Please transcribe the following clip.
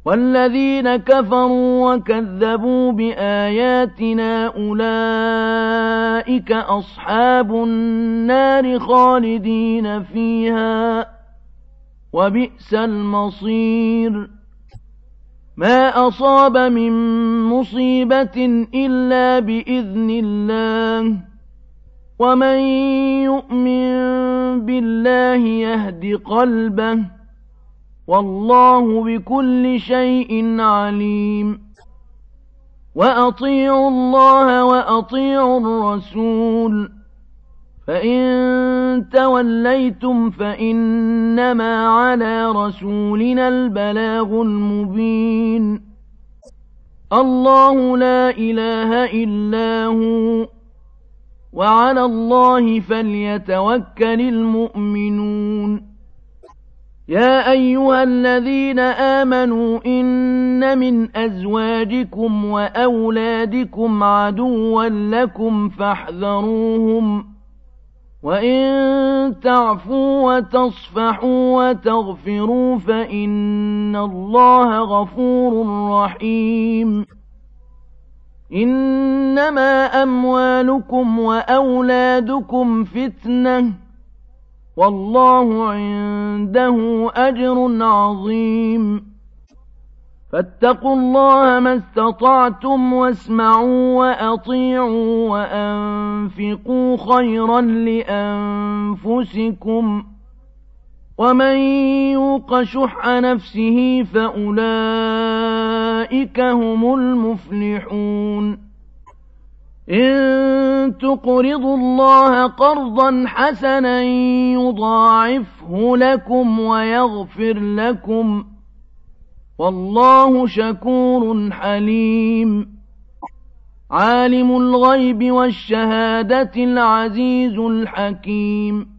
والذين كفروا وكذبوا بآياتنا أولئك أصحاب النار خالدين فيها وبئس المصير ما أصاب من مصيبة إلا بإذن الله ومن يؤمن بالله يهد قلبه والله بكل شيء عليم وأطيعوا الله وأطيعوا الرسول فإن توليتم فإنما على رسولنا البلاغ المبين الله لا إله إلا هو وعلى الله فليتوكل المؤمنون يا أيها الذين آمنوا إن من أزواجكم وأولادكم عدوا لكم فاحذروهم وإن تعفوا وتصفحوا وتغفروا فإن الله غفور رحيم إنما أموالكم وأولادكم فتنة والله عنده أجر عظيم فاتقوا الله ما استطعتم واسمعوا وأطيعوا وأنفقوا خيرا لأنفسكم ومن يوق شح نفسه فأولئك هم المفلحون إن تقرضوا الله قرضا حسنا يضاعفه لكم ويغفر لكم والله شكور حليم عالم الغيب والشهادة العزيز الحكيم